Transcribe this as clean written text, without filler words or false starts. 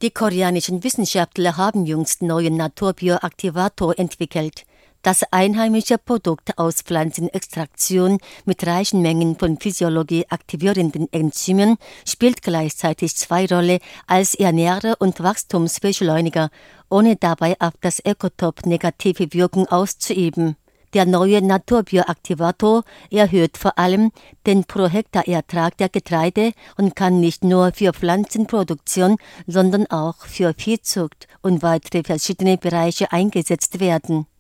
Die koreanischen Wissenschaftler haben jüngst neuen Naturbioaktivator entwickelt. Das einheimische Produkt aus Pflanzenextraktion mit reichen Mengen von Physiologie aktivierenden Enzymen spielt gleichzeitig zwei Rollen als Ernährer und Wachstumsbeschleuniger, ohne dabei auf das Ökotop negative Wirkung auszuüben. Der neue Naturbioaktivator erhöht vor allem den Pro-Hektar-Ertrag der Getreide und kann nicht nur für Pflanzenproduktion, sondern auch für Viehzucht und weitere verschiedene Bereiche eingesetzt werden.